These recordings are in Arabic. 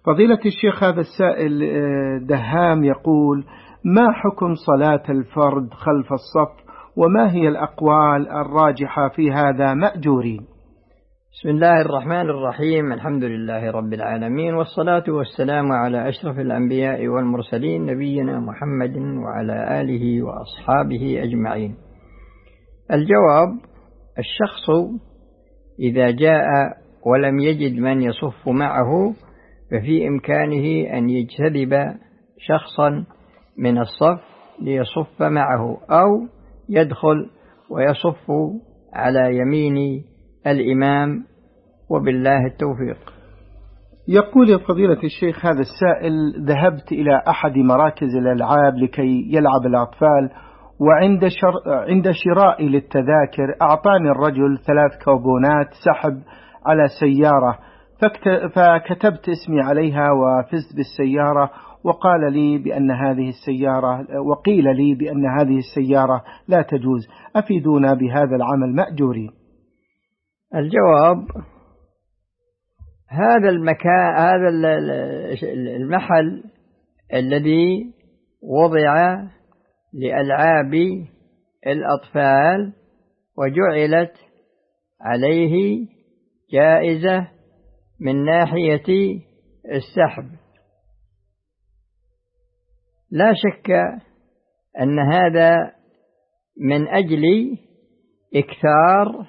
فضيلة الشيخ، هذا السائل دهام يقول: ما حكم صلاة الفرد خلف الصف، وما هي الأقوال الراجحة في هذا مأجورين؟ بسم الله الرحمن الرحيم، الحمد لله رب العالمين، والصلاة والسلام على أشرف الأنبياء والمرسلين نبينا محمد وعلى آله وأصحابه أجمعين. الجواب: الشخص إذا جاء ولم يجد من يصف معه ففي إمكانه أن يجتذب شخصا من الصف ليصف معه، أو يدخل ويصف على يمين الإمام، وبالله التوفيق. يقول: يا فضيلة الشيخ، هذا السائل: ذهبت إلى أحد مراكز الألعاب لكي يلعب الأطفال، وعند شرائي للتذاكر أعطاني الرجل 3 كوبونات سحب على سيارة، فكتبت اسمي عليها وفزت بالسيارة، وقيل لي بأن هذه السيارة لا تجوز، أفيدونا بهذا العمل مأجورين. الجواب: هذا المحل الذي وضع لألعاب الأطفال وجعلت عليه جائزة من ناحية السحب، لا شك أن هذا من أجل إكثار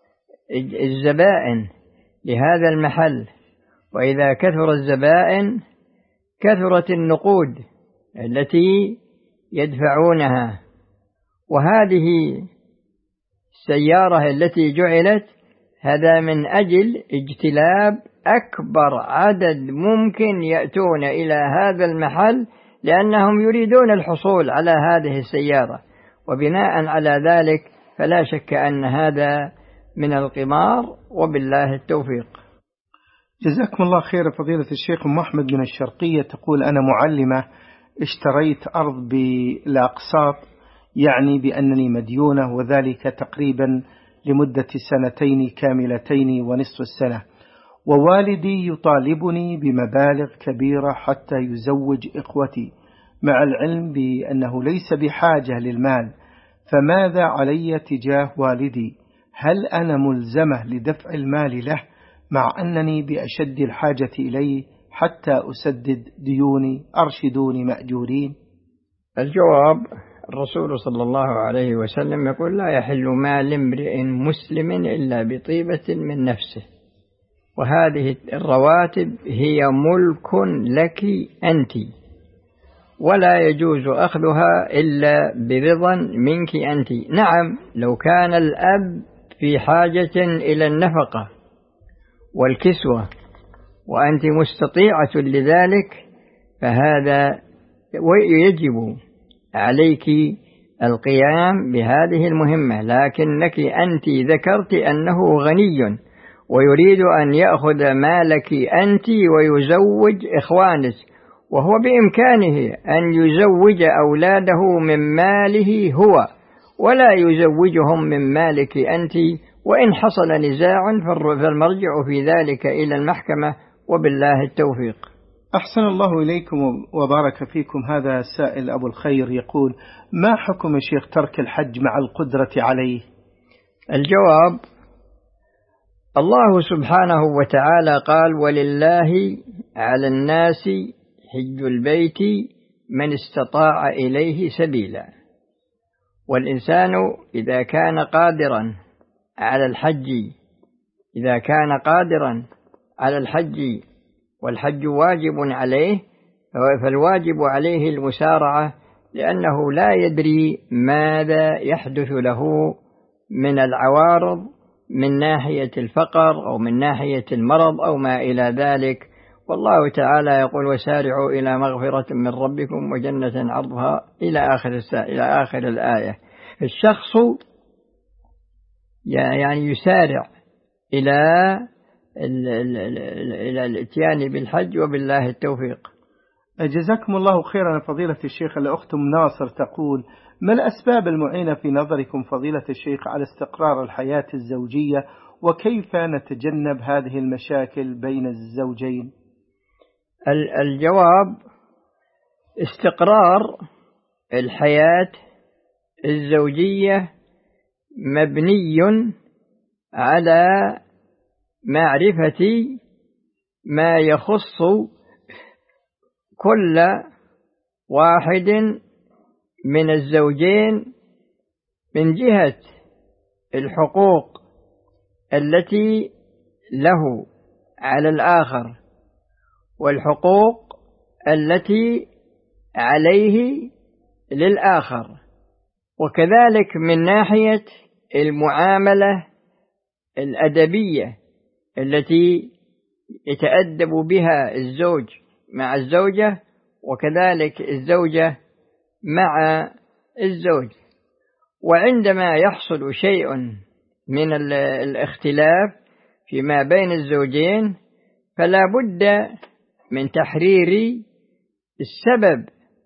الزبائن لهذا المحل، وإذا كثر الزبائن كثرت النقود التي يدفعونها. وهذه السيارة التي جعلت هذا من أجل اجتلاب أكبر عدد ممكن يأتون إلى هذا المحل، لأنهم يريدون الحصول على هذه السيارة، وبناء على ذلك فلا شك أن هذا من القمار، وبالله التوفيق. جزاكم الله خير. فضيلة الشيخ أم أحمد من الشرقية تقول: أنا معلمة، اشتريت أرض بالأقساط، يعني بأنني مديونة، وذلك تقريبا لمدة 2 كاملتين ونصف السنة، ووالدي يطالبني بمبالغ كبيرة حتى يزوج إخوتي، مع العلم بأنه ليس بحاجة للمال، فماذا علي تجاه والدي؟ هل أنا ملزمة لدفع المال له مع أنني بأشد الحاجة إليه حتى أسدد ديوني؟ أرشدوني مأجورين. الجواب: الرسول صلى الله عليه وسلم يقول: لا يحل مال امرئ مسلم إلا بطيبة من نفسه، وهذه الرواتب هي ملك لك أنت، ولا يجوز أخذها إلا برضا منك أنت. نعم، لو كان الأب في حاجة إلى النفقة والكسوة وأنت مستطيعة لذلك فهذا ويجب عليك القيام بهذه المهمة، لكنك أنت ذكرت أنه غني ويريد أن يأخذ مالك أنت ويزوج إخوانك، وهو بإمكانه أن يزوج أولاده من ماله هو، ولا يزوجهم من مالك أنت، وإن حصل نزاع فالمرجع في ذلك إلى المحكمة، وبالله التوفيق. أحسن الله إليكم وبارك فيكم. هذا السائل أبو الخير يقول: ما حكم شيخ ترك الحج مع القدرة عليه؟ الجواب: الله سبحانه وتعالى قال: ولله على الناس حج البيت من استطاع إليه سبيلا. والإنسان إذا كان قادرا على الحج والحج واجب عليه، فالواجب عليه المسارعة، لأنه لا يدري ماذا يحدث له من العوارض من ناحية الفقر أو من ناحية المرض أو ما إلى ذلك. والله تعالى يقول: وسارعوا إلى مغفرة من ربكم وجنة عرضها إلى آخر الآية. الشخص يعني يسارع إلى الاتيان بالحج، وبالله التوفيق. جزاكم الله خيرا فضيلة الشيخ. الأخت ناصر تقول: ما الأسباب المعينة في نظركم فضيلة الشيخ على استقرار الحياة الزوجية، وكيف نتجنب هذه المشاكل بين الزوجين؟ الجواب: استقرار الحياة الزوجية مبني على معرفة ما يخص كل واحد من الزوجين من جهة الحقوق التي له على الآخر والحقوق التي عليه للآخر، وكذلك من ناحية المعاملة الأدبية التي يتأدب بها الزوج مع الزوجة، وكذلك الزوجة مع الزوج. وعندما يحصل شيء من الاختلاف فيما بين الزوجين فلا بد من تحرير السبب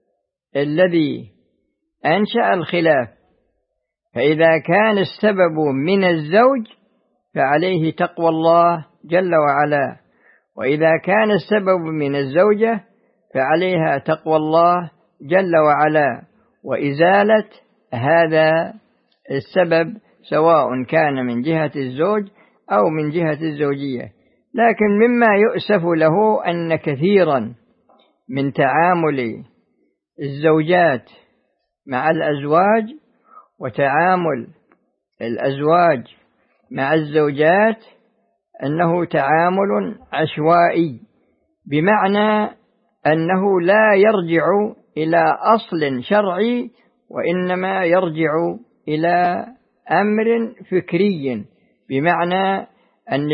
الذي أنشأ الخلاف، فإذا كان السبب من الزوج فعليه تقوى الله جل وعلا، وإذا كان السبب من الزوجة فعليها تقوى الله جل وعلا وإزالة هذا السبب، سواء كان من جهة الزوج أو من جهة الزوجية. لكن مما يؤسف له أن كثيرا من تعامل الزوجات مع الأزواج وتعامل الأزواج مع الزوجات أنه تعامل عشوائي، بمعنى أنه لا يرجع إلى أصل شرعي، وإنما يرجع إلى أمر فكري، بمعنى أن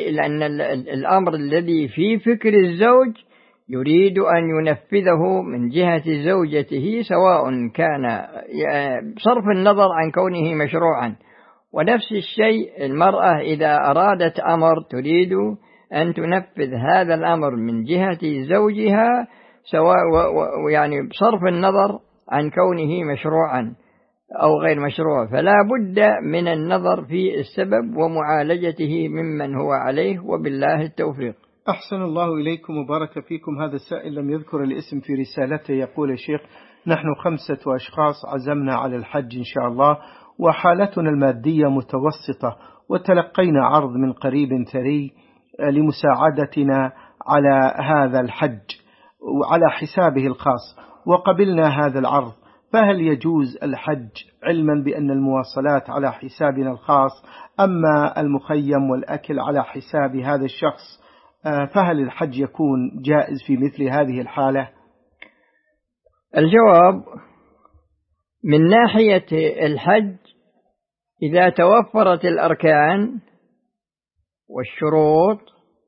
الأمر الذي في فكر الزوج يريد أن ينفذه من جهة زوجته، سواء كان بصرف النظر عن كونه مشروعا. ونفس الشيء المرأة إذا أرادت أمر تريد أن تنفذ هذا الأمر من جهة زوجها، سواء يعني بصرف النظر عن كونه مشروعا أو غير مشروع. فلا بد من النظر في السبب ومعالجته ممن هو عليه، وبالله التوفيق. أحسن الله إليكم وبارك فيكم. هذا السائل لم يذكر الاسم في رسالته، يقول: يا شيخ، نحن 5 أشخاص عزمنا على الحج إن شاء الله، وحالتنا المادية متوسطة، وتلقينا عرض من قريب ثري لمساعدتنا على هذا الحج وعلى حسابه الخاص، وقبلنا هذا العرض، فهل يجوز الحج علما بأن المواصلات على حسابنا الخاص، أما المخيم والأكل على حساب هذا الشخص، فهل الحج يكون جائز في مثل هذه الحالة؟ الجواب: من ناحية الحج إذا توفرت الأركان والشروط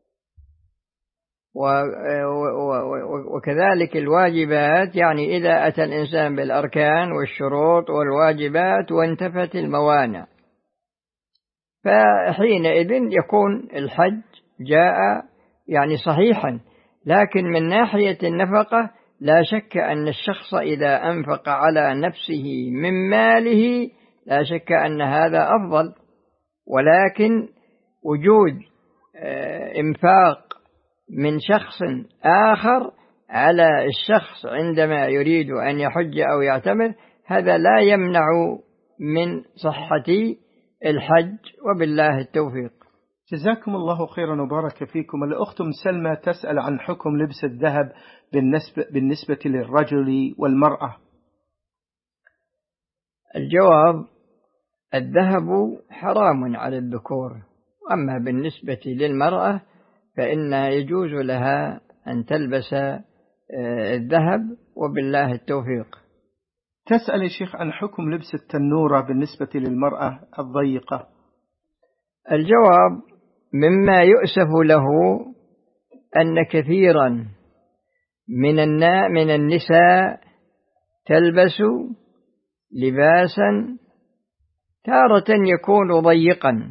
وكذلك الواجبات، يعني إذا أتى الإنسان بالأركان والشروط والواجبات وانتفت الموانع، فحينئذ يكون الحج جاء يعني صحيحا. لكن من ناحية النفقة لا شك أن الشخص إذا أنفق على نفسه من ماله لا شك أن هذا أفضل، ولكن وجود إنفاق من شخص آخر على الشخص عندما يريد أن يحج أو يعتمر هذا لا يمنع من صحة الحج، وبالله التوفيق. جزاكم الله خيرا وبارك فيكم. الأخت سلمى تسأل عن حكم لبس الذهب بالنسبة للرجل والمرأة. الجواب: الذهب حرام على الذكور، أما بالنسبة للمرأة فإن يجوز لها أن تلبس الذهب، وبالله التوفيق. تسأل يا شيخ عن حكم لبس التنورة بالنسبة للمرأة الضيقة. الجواب: مما يؤسف له أن كثيرا من النساء تلبس لباسا تارة يكون ضيقا،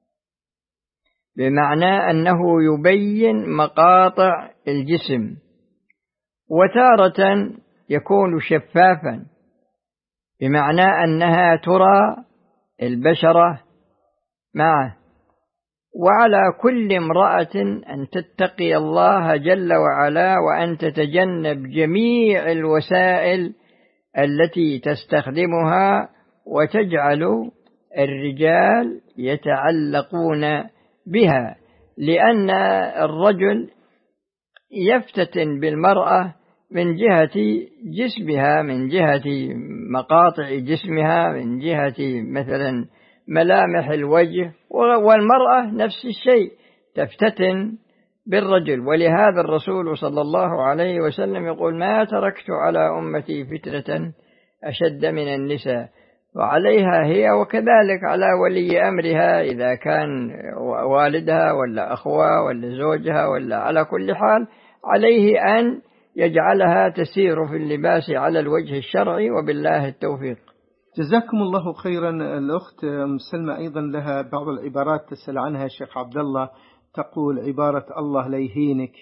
بمعنى أنه يبين مقاطع الجسم، وتارة يكون شفافا، بمعنى أنها ترى البشرة معه. وعلى كل امرأة أن تتقي الله جل وعلا وأن تتجنب جميع الوسائل التي تستخدمها وتجعل الرجال يتعلقون بها، لأن الرجل يفتتن بالمرأة من جهة جسمها، من جهة مقاطع جسمها، من جهة مثلا ملامح الوجه، والمرأة نفس الشيء تفتتن بالرجل. ولهذا الرسول صلى الله عليه وسلم يقول: ما تركت على أمتي فتنة أشد من النساء، وعليها هي وكذلك على ولي أمرها إذا كان والدها ولا أخوها ولا زوجها، ولا على كل حال عليه أن يجعلها تسير في اللباس على الوجه الشرعي، وبالله التوفيق. جزاكم الله خيرا. الأخت مسلمة أيضا لها بعض العبارات تسأل عنها شيخ عبد الله، تقول عبارة: الله لا يهينك.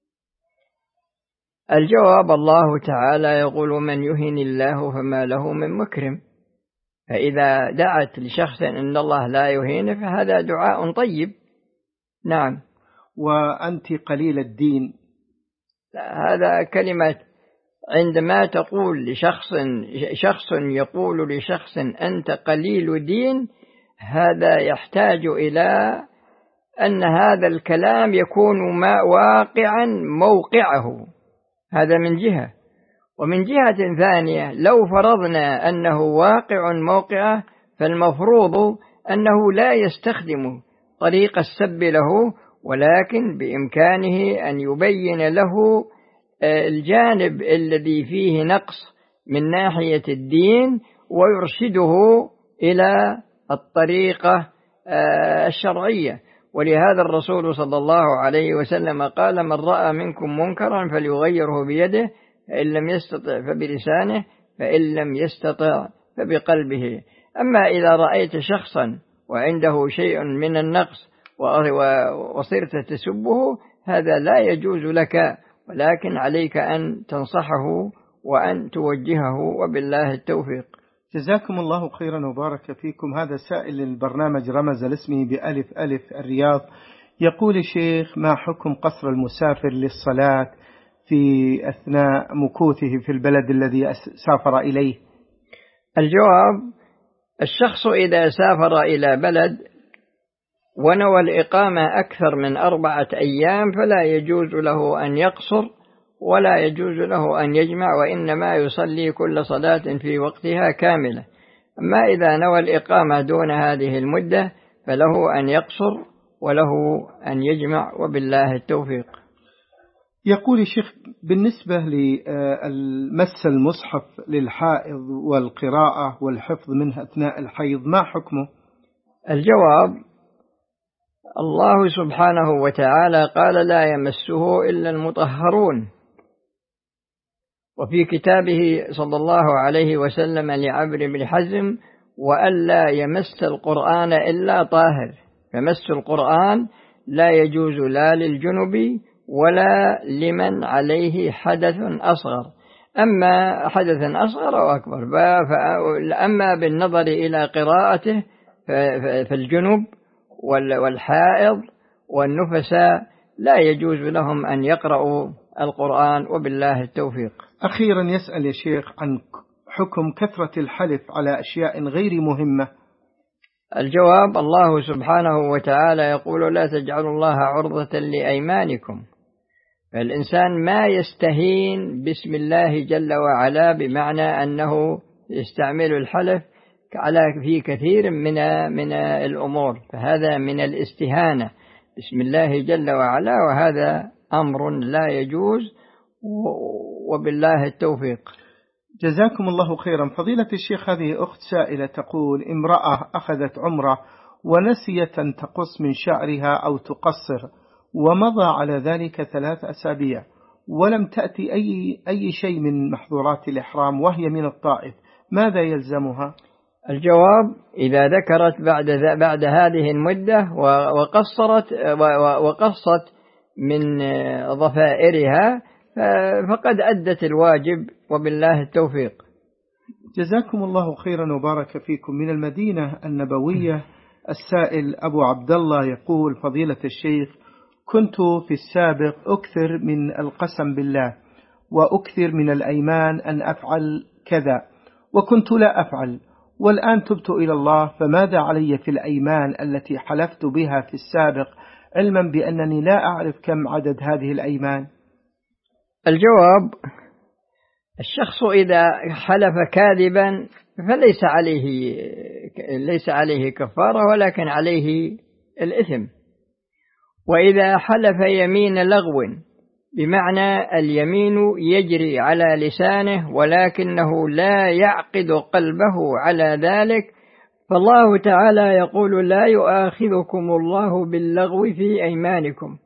الجواب: الله تعالى يقول: من يهن الله فما له من مكرم. فإذا دعت لشخص أن الله لا يهينه فهذا دعاء طيب. نعم. وأنت قليل الدين، هذا كلمة عندما تقول شخص يقول لشخص أنت قليل دين، هذا يحتاج إلى أن هذا الكلام يكون واقعا موقعه، هذا من جهة. ومن جهة ثانية لو فرضنا أنه واقع موقعه فالمفروض أنه لا يستخدم طريق السب له، ولكن بإمكانه أن يبين له الجانب الذي فيه نقص من ناحية الدين ويرشده إلى الطريقة الشرعية. ولهذا الرسول صلى الله عليه وسلم قال: من رأى منكم منكرا فليغيره بيده، فإن لم يستطع فبلسانه، فإن لم يستطع فبقلبه. أما إذا رأيت شخصا وعنده شيء من النقص وصرت تسبه، هذا لا يجوز لك، ولكن عليك أن تنصحه وأن توجهه، وبالله التوفيق. جزاكم الله خيرا وبارك فيكم. هذا سائل البرنامج رمز لاسمه بألف ألف الرياض، يقول: الشيخ، ما حكم قصر المسافر للصلاة في أثناء مكوثه في البلد الذي سافر إليه؟ الجواب: الشخص إذا سافر إلى بلد ونوى الإقامة أكثر من 4 أيام فلا يجوز له أن يقصر ولا يجوز له أن يجمع، وإنما يصلي كل صلاة في وقتها كاملة. أما إذا نوى الإقامة دون هذه المدة فله أن يقصر وله أن يجمع، وبالله التوفيق. يقول الشيخ: بالنسبة للمس المصحف للحائض والقراءة والحفظ منه أثناء الحيض ما حكمه؟ الجواب: الله سبحانه وتعالى قال: لا يمسه إلا المطهرون. وفي كتابه صلى الله عليه وسلم لعمرو بن حزم: وألا يمس القرآن إلا طاهر. فمس القرآن لا يجوز لا للجنب ولا لمن عليه حدث أصغر، أما حدث أصغر أو أكبر. أما بالنظر إلى قراءته فالجنب والحائض والنفساء لا يجوز لهم أن يقرأوا القرآن، وبالله التوفيق. أخيرا يسأل يا شيخ عن حكم كثرة الحلف على أشياء غير مهمة. الجواب: الله سبحانه وتعالى يقول: لا تجعلوا الله عرضة لأيمانكم. فالإنسان ما يستهين باسم الله جل وعلا، بمعنى أنه يستعمل الحلف في كثير من الأمور، فهذا من الاستهانة باسم الله جل وعلا، وهذا أمر لا يجوز، وبالله التوفيق. جزاكم الله خيرا. فضيلة الشيخ، هذه أخت سائلة تقول: امرأة أخذت عمرة ونسيت أن تقص من شعرها أو تقصر، ومضى على ذلك 3 أسابيع ولم تأتي أي شيء من محظورات الإحرام وهي من الطائف، ماذا يلزمها؟ الجواب: إذا ذكرت بعد هذه المدة وقصت من ضفائرها فقد أدت الواجب، وبالله التوفيق. جزاكم الله خيرا وبارك فيكم. من المدينة النبوية السائل أبو عبد الله يقول: فضيلة الشيخ، كنت في السابق أكثر من القسم بالله وأكثر من الأيمان أن أفعل كذا، وكنت لا أفعل، والآن تبت إلى الله، فماذا علي في الأيمان التي حلفت بها في السابق، علما بأنني لا أعرف كم عدد هذه الأيمان؟ الجواب: الشخص إذا حلف كاذبا ليس عليه كفارة، ولكن عليه الإثم. وإذا حلف يمين لغو، بمعنى اليمين يجري على لسانه ولكنه لا يعقد قلبه على ذلك، فالله تعالى يقول: لا يؤاخذكم الله باللغو في أيمانكم.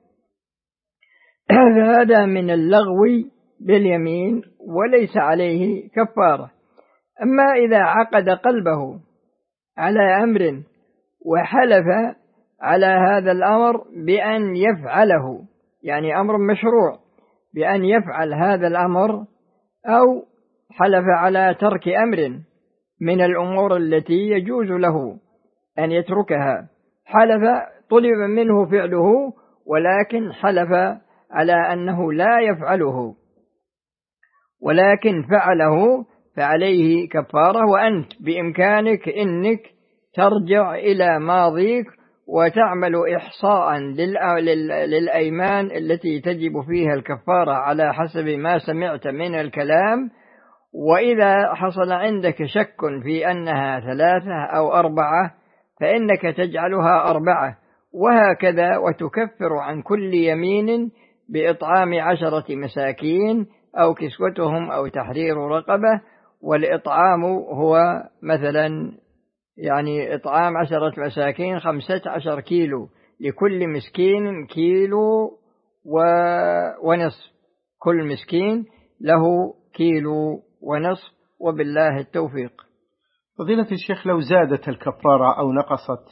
هذا من اللغو باليمين وليس عليه كفارة. أما إذا عقد قلبه على أمر وحلف على هذا الأمر بأن يفعله، يعني أمر مشروع، بأن يفعل هذا الأمر، أو حلف على ترك أمر من الأمور التي يجوز له أن يتركها، طلب منه فعله ولكن حلف على أنه لا يفعله ولكن فعله، فعليه كفارة. وأنت بإمكانك أنك ترجع إلى ماضيك وتعمل إحصاء للأيمان التي تجب فيها الكفارة على حسب ما سمعت من الكلام، وإذا حصل عندك شك في أنها 3 أو 4 فإنك تجعلها 4، وهكذا، وتكفر عن كل يمين بإطعام 10 مساكين أو كسوتهم أو تحرير رقبة. والإطعام هو مثلا يعني إطعام 10 مساكين 15 كيلو، لكل مسكين كيلو ونصف، كل مسكين له كيلو ونصف، وبالله التوفيق. فضيلة الشيخ، لو زادت الكفارة أو نقصت؟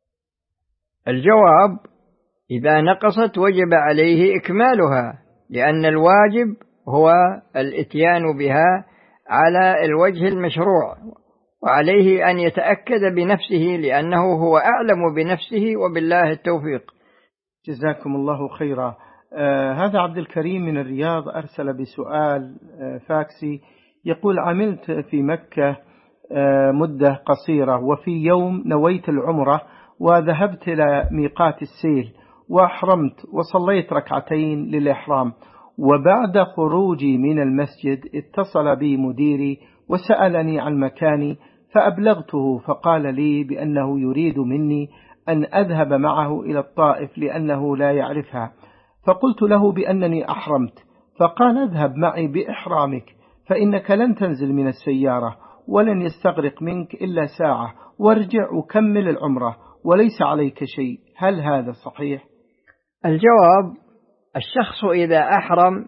الجواب: إذا نقصت وجب عليه إكمالها، لأن الواجب هو الإتيان بها على الوجه المشروع، وعليه أن يتأكد بنفسه لأنه هو أعلم بنفسه، وبالله التوفيق. جزاكم الله خيرا. هذا عبد الكريم من الرياض أرسل بسؤال فاكسي، يقول: عملت في مكة مدة قصيرة، وفي يوم نويت العمرة وذهبت إلى ميقات السيل وأحرمت وصليت 2 ركعتين للإحرام، وبعد خروجي من المسجد اتصل بي مديري وسألني عن مكاني، فأبلغته، فقال لي بأنه يريد مني أن أذهب معه إلى الطائف لأنه لا يعرفها، فقلت له بأنني أحرمت، فقال: اذهب معي بإحرامك، فإنك لن تنزل من السيارة ولن يستغرق منك إلا ساعة، وارجع وكمل العمرة وليس عليك شيء. هل هذا صحيح؟ الجواب: الشخص إذا أحرم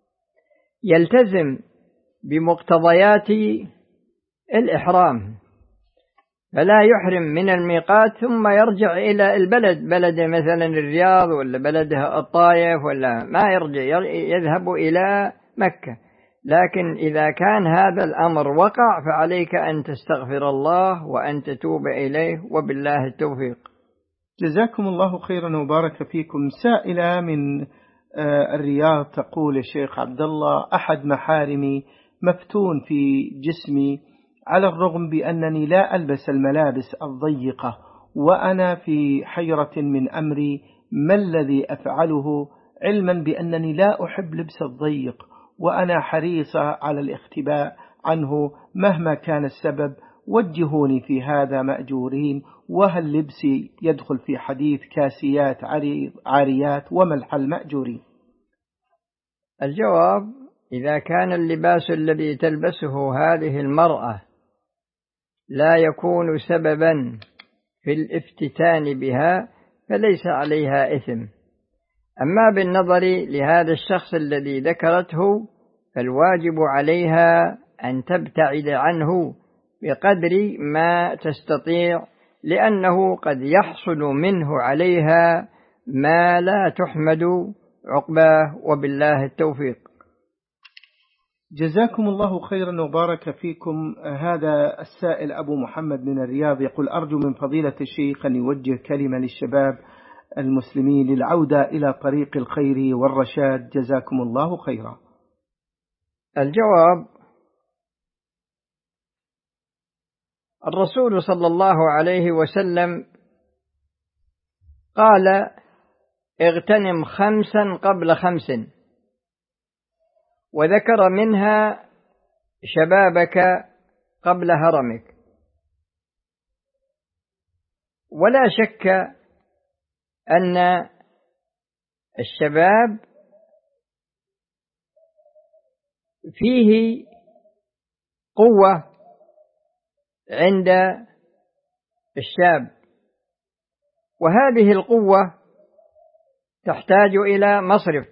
يلتزم بمقتضيات الإحرام، فلا يحرم من الميقات ثم يرجع إلى البلد، بلد مثلا الرياض ولا بلد الطائف، ولا ما يرجع، يذهب إلى مكة. لكن إذا كان هذا الأمر وقع فعليك أن تستغفر الله وأن تتوب إليه، وبالله التوفيق. جزاكم الله خيرا وبارك فيكم. سائلة من الرياض تقول: يا شيخ عبد الله، أحد محارمي مفتون في جسمي على الرغم بأنني لا ألبس الملابس الضيقة، وأنا في حيرة من أمري ما الذي أفعله، علما بأنني لا أحب لبس الضيق، وأنا حريصة على الاختباء عنه مهما كان السبب، وجهوني في هذا مأجورين، وهل لبسي يدخل في حديث كاسيات عاريات، وما الحل مأجورين؟ الجواب: إذا كان اللباس الذي تلبسه هذه المرأة لا يكون سببا في الافتتان بها فليس عليها إثم. أما بالنظر لهذا الشخص الذي ذكرته فالواجب عليها أن تبتعد عنه بقدر ما تستطيع، لأنه قد يحصل منه عليها ما لا تحمد عقباه، وبالله التوفيق. جزاكم الله خيرا وبارك فيكم. هذا السائل أبو محمد من الرياض يقول: أرجو من فضيلة الشيخ أن يوجه كلمة للشباب المسلمين للعودة إلى طريق الخير والرشاد، جزاكم الله خيرا. الجواب: الرسول صلى الله عليه وسلم قال: اغتنم 5 قبل 5، وذكر منها شبابك قبل هرمك. ولا شك أن الشباب فيه قوة عند الشاب، وهذه القوة تحتاج إلى مصرف،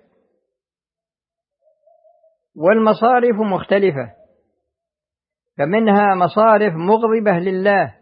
والمصارف مختلفة، فمنها مصارف مغضبة لله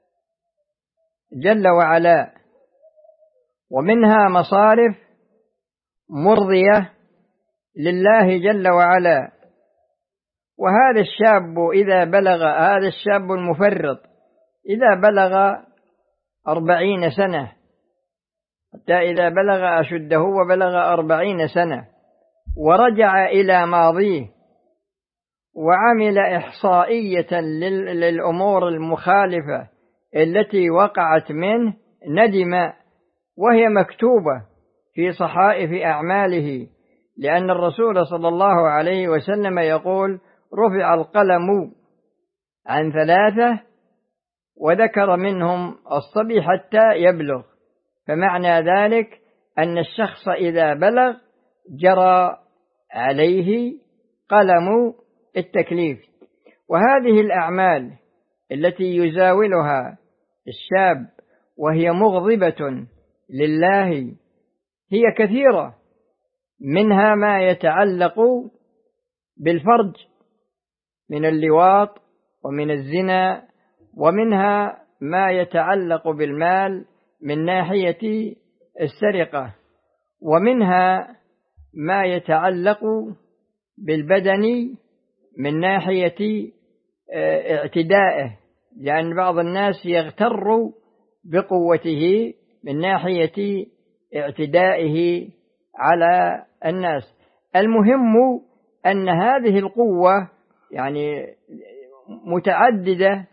جل وعلا، ومنها مصارف مرضية لله جل وعلا. وهذا الشاب إذا بلغ، هذا الشاب المفرط إذا بلغ 40 سنة، حتى إذا بلغ أشده وبلغ 40 سنة ورجع إلى ماضيه وعمل إحصائية للأمور المخالفة التي وقعت منه، ندم، وهي مكتوبة في صحائف أعماله، لأن الرسول صلى الله عليه وسلم يقول: رفع القلم عن 3 وذكر منهم الصبي حتى يبلغ. فمعنى ذلك أن الشخص إذا بلغ جرى عليه قلم التكليف. وهذه الأعمال التي يزاولها الشاب وهي مغضبة لله هي كثيرة، منها ما يتعلق بالفرج من اللواط ومن الزنا، ومنها ما يتعلق بالمال من ناحية السرقة، ومنها ما يتعلق بالبدن من ناحية اعتدائه، لأن بعض الناس يغتر بقوته من ناحية اعتدائه على الناس. المهم أن هذه القوة يعني متعددة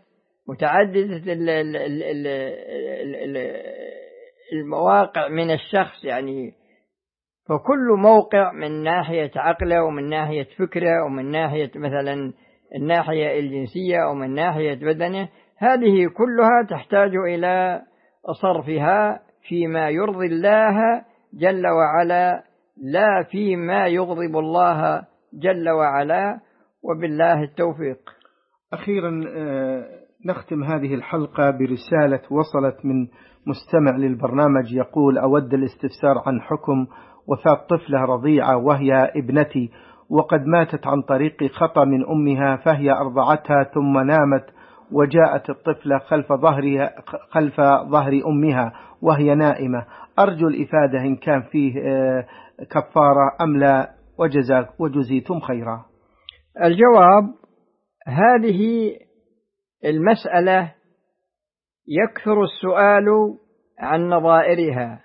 المواقع من الشخص، يعني فكل موقع من ناحية عقله ومن ناحية فكره ومن ناحية مثلا الناحية الجنسية ومن ناحية بدنه، هذه كلها تحتاج إلى صرفها فيما يرضي الله جل وعلا، لا فيما يغضب الله جل وعلا، وبالله التوفيق. أخيرا نختم هذه الحلقة برسالة وصلت من مستمع للبرنامج يقول: أود الاستفسار عن حكم وفاة طفلة رضيعة وهي ابنتي، وقد ماتت عن طريق خطأ من أمها، فهي أرضعتها ثم نامت وجاءت الطفلة خلف ظهر أمها وهي نائمة. أرجو الإفادة إن كان فيه كفارة أم لا، وجزيتم خيرا. الجواب: هذه المسألة يكثر السؤال عن نظائرها،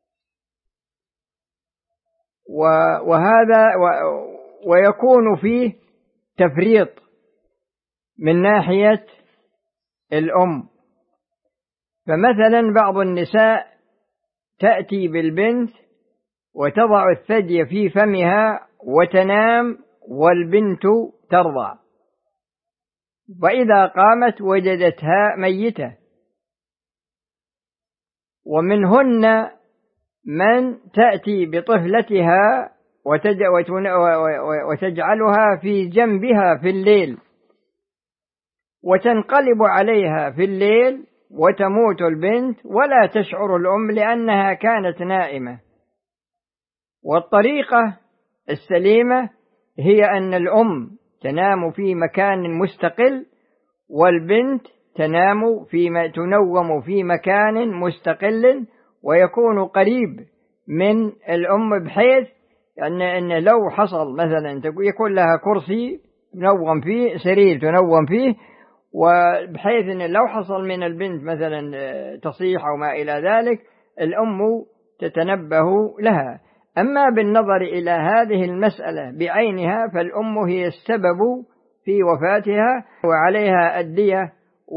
وهذا ويكون فيه تفريط من ناحية الأم. فمثلا بعض النساء تأتي بالبنت وتضع الثدي في فمها وتنام والبنت ترضع، وإذا قامت وجدتها ميتة. ومنهن من تأتي بطفلتها وتجعلها في جنبها في الليل وتنقلب عليها في الليل وتموت البنت ولا تشعر الأم لأنها كانت نائمة. والطريقة السليمة هي أن الأم تنام في مكان مستقل والبنت تنوم في مكان مستقل ويكون قريب من الأم، بحيث أن لو حصل مثلا يكون لها كرسي تنوم فيه، سرير تنوم فيه، وبحيث أن لو حصل من البنت مثلا تصيح أو ما إلى ذلك الأم تتنبه لها. أما بالنظر إلى هذه المسألة بعينها فالأم هي السبب في وفاتها، وعليها الدية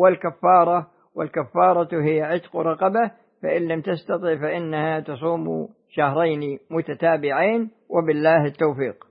والكفارة هي عتق رقبة، فإن لم تستطع فإنها تصوم شهرين متتابعين، وبالله التوفيق.